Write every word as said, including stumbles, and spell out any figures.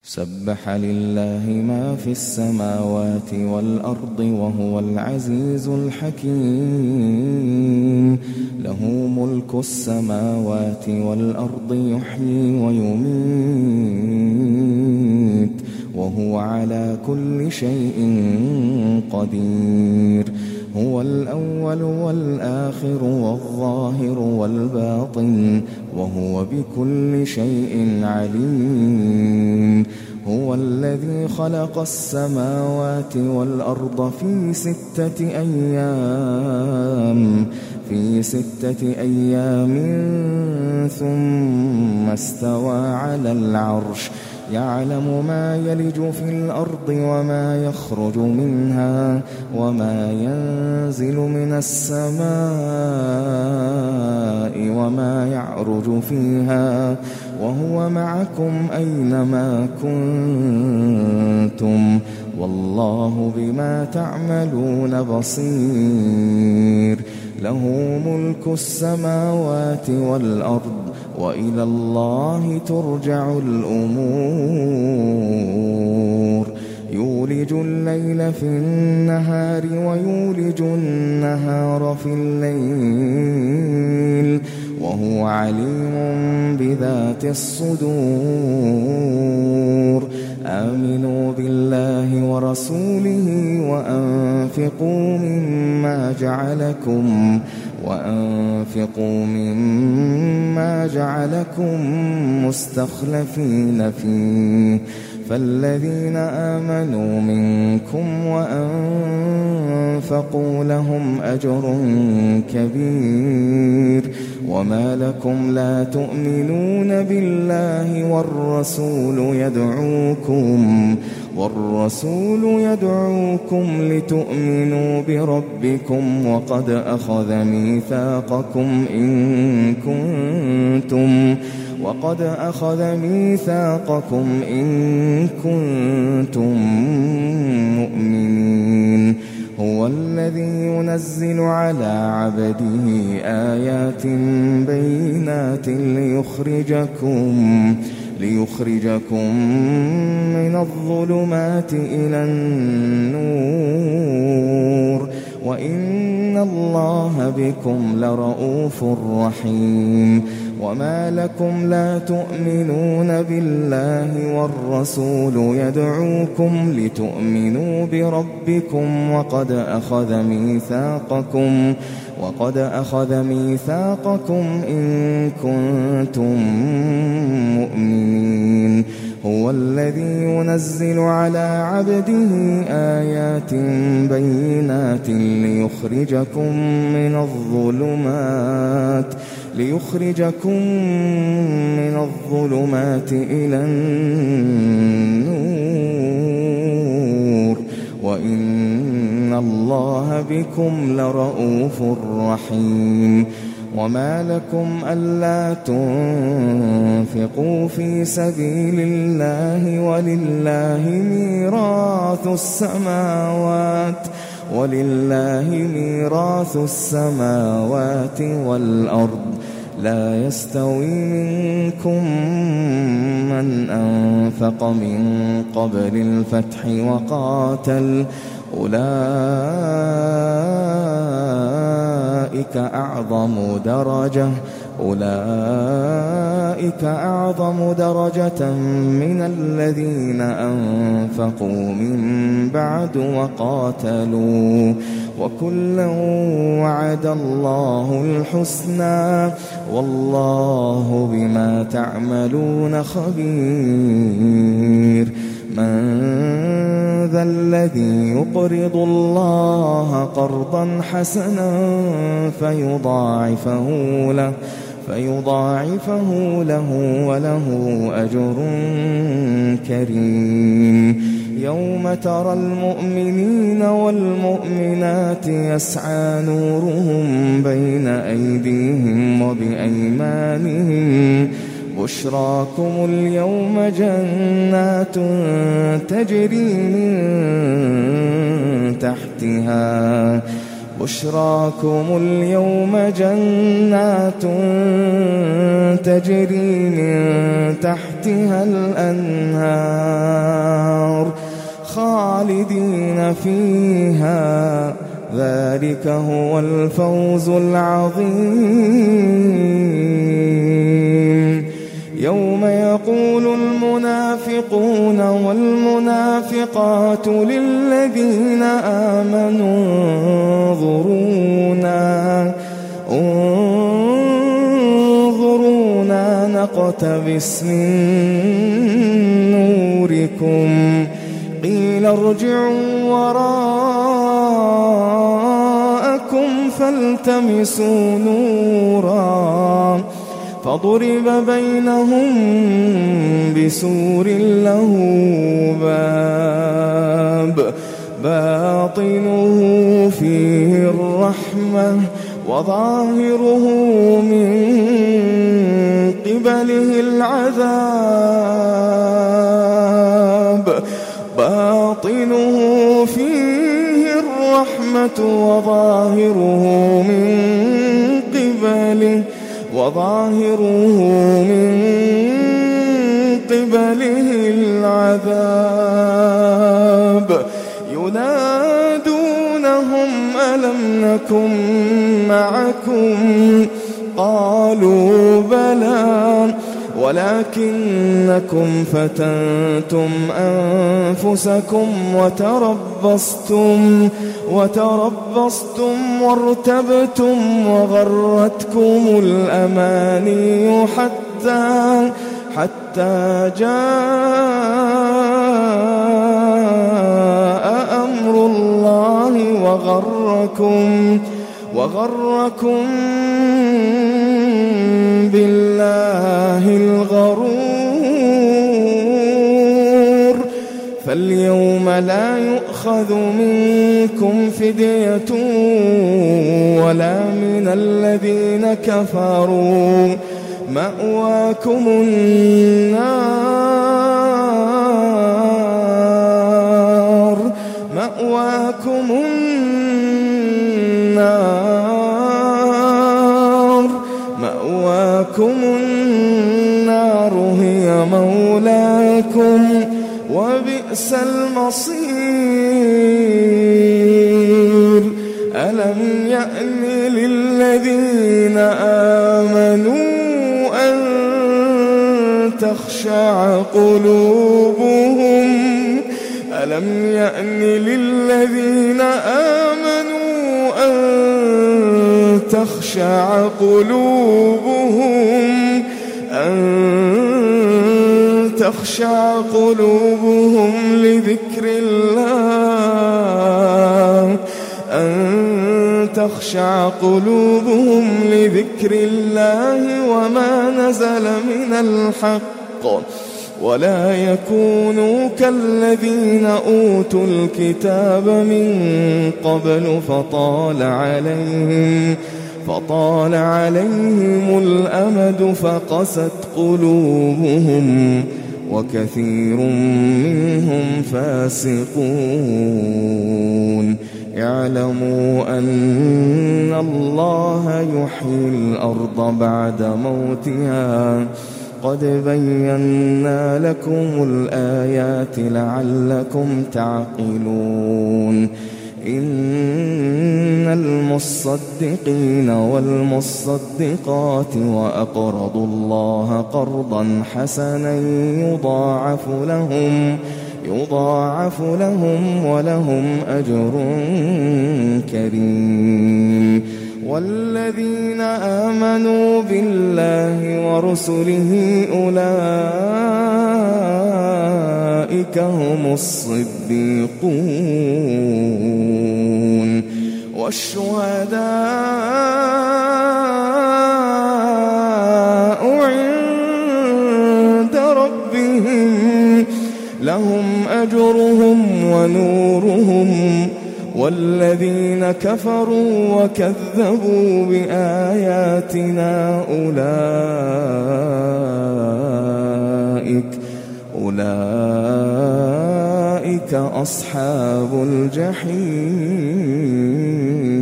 سبح لله ما في السماوات والأرض وهو العزيز الحكيم. له ملك السماوات والأرض يحيي ويميت وهو على كل شيء قدير. هو الأول والآخر والظاهر والباطن وهو بكل شيء عليم. هو الذي خلق السماوات والأرض في ستة أيام في ستة أيام ثم استوى على العرش يعلم ما يلج في الأرض وما يخرج منها وما ينزل من السماء وما يعرج فيها وهو معكم أينما كنتم والله بما تعملون بصير. له ملك السماوات والأرض وإلى الله ترجع الأمور. يولج الليل في النهار ويولج النهار في الليل وهو عليم بذات الصدور. آمنوا بالله ورسوله وأنفقوا مما جعلكم وأنفقوا مما جعلكم مستخلفين فيه فالذين آمنوا منكم وأنفقوا لهم أجر كبير. وما لكم لا تؤمنون بالله والرسول يدعوكم والرسول يدعوكم لتؤمنوا بربكم وقد أخذ ميثاقكم إن كنتم وقد أخذ ميثاقكم إن كنتم مؤمنين. هو الذي ينزل على عبده آيات بينات ليخرجكم ليخرجكم من الظلمات إلى النور وإن الله بكم لرؤوف رحيم. وما لكم لا تؤمنون بالله والرسول يدعوكم لتؤمنوا بربكم وقد أخذ ميثاقكم وقد أخذ ميثاقكم إن كنتم مؤمنين. هو الذي ينزل على عبده آيات بينات ليخرجكم من الظلمات ليخرجكم من الظلمات إلى النور وإن الله بكم لرؤوف رحيم. وما لكم ألا تنفقوا في سبيل الله ولله ميراث السماوات ولله ميراث السماوات والأرض. لا يستوي منكم من أنفق من قبل الفتح وقاتل أولئك أعظم درجة أولئك أعظم درجة من الذين أنفقوا من بعد وقاتلوا وكلا وعد الله الحسنى والله بما تعملون خبير. من ذا الذي يقرض الله قرضا حسنا فيضاعفه له فيضاعفه له وله أجر كريم. يوم ترى المؤمنين والمؤمنات يسعى نورهم بين أيديهم وبأيمانهم بشراكم اليوم جنات تجري من تحتها بشراكم اليوم جنات تجري من تحتها الأنهار خالدين فيها ذلك هو الفوز العظيم. يوم يقول المنافقون والمنافقات للذين آمنوا انظرونا انظرونا نقتبس من نوركم قيل ارجعوا وراءكم فالتمسوا نورا فضرب بينهم بسور له باب باطنه فيه الرحمة وظاهره من قبله العذاب باطنه فيه الرحمة وظاهره من قبله وظاهره من قبله العذاب ينادونهم ألم نكن معكم قالوا بلى ولكنكم فتنتم أنفسكم وتربصتم وتربصتم وارتبتم وغرتكم الأماني حتى حتى جاء أمر الله وغركم وغركم بالله الغرور فاليوم لا يؤخذ منكم فدية ولا من الذين كفروا مأواكم النار مأواكم النار مأواكم النار هي مولاكم وبئس المصير. ألم يأن للذين آمنوا أن تخشع قلوبهم ألم يأن للذين آمنوا أن تخشع قلوبهم أن تخشع قلوبهم لذكر الله أن تخشع قلوبهم لذكر الله وما نزل من الحق ولا يكونوا كالذين أوتوا الكتاب من قبل فطال عليهم فطال عليهم الأمد فقست قلوبهم وكثير منهم فاسقون. اعلموا أن الله يحيي الأرض بعد موتها قد بينا لكم الآيات لعلكم تعقلون. إن المصدقين والمصدقات وأقرضوا الله قرضا حسنا يضاعف لهم يضاعف لهم ولهم أجر كريم. والذين آمنوا بالله ورسله أولئك هم الصديقون والشهداء عند ربهم لهم أجرهم ونورهم. والذين كفروا وكذبوا بآياتنا أولئك أولئك أصحاب الجحيم.